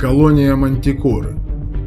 Колония Мантикоры.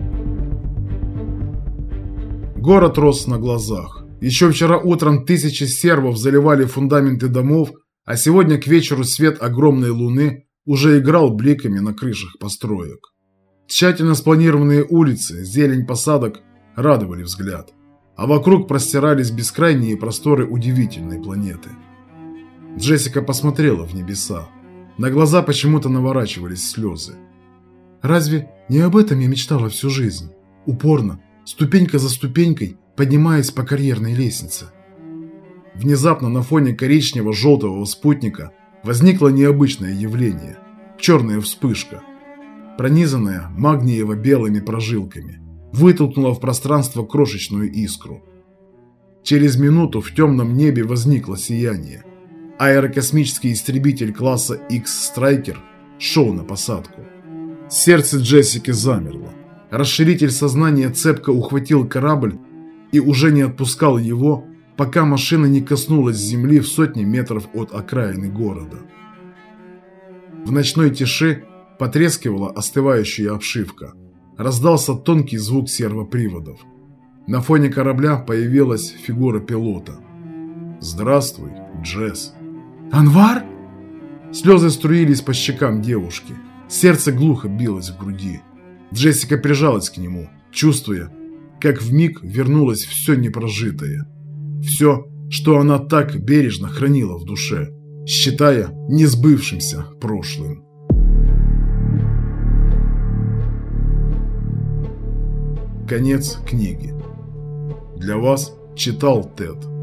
Город рос на глазах. Еще вчера утром тысячи сервов заливали фундаменты домов, а сегодня к вечеру свет огромной луны уже играл бликами на крышах построек. Тщательно спланированные улицы, зелень посадок радовали взгляд, а вокруг простирались бескрайние просторы удивительной планеты. Джессика посмотрела в небеса. На глаза почему-то наворачивались слезы. Разве не об этом я мечтала всю жизнь? Упорно, ступенька за ступенькой, поднимаясь по карьерной лестнице. Внезапно на фоне коричнево-желтого спутника возникло необычное явление – черная вспышка, пронизанная магниево-белыми прожилками, вытолкнула в пространство крошечную искру. Через минуту в темном небе возникло сияние. Аэрокосмический истребитель класса X-Striker шел на посадку. Сердце Джессики замерло. Расширитель сознания цепко ухватил корабль и уже не отпускал его, пока машина не коснулась земли в сотни метров от окраины города. В ночной тиши потрескивала остывающая обшивка. Раздался тонкий звук сервоприводов. На фоне корабля появилась фигура пилота. «Здравствуй, Джесс». «Анвар?» Слезы струились по щекам девушки. Сердце глухо билось в груди. Джессика прижалась к нему, чувствуя, как вмиг вернулось все непрожитое. Все, что она так бережно хранила в душе, считая несбывшимся прошлым. Конец книги. Для вас читал Тед.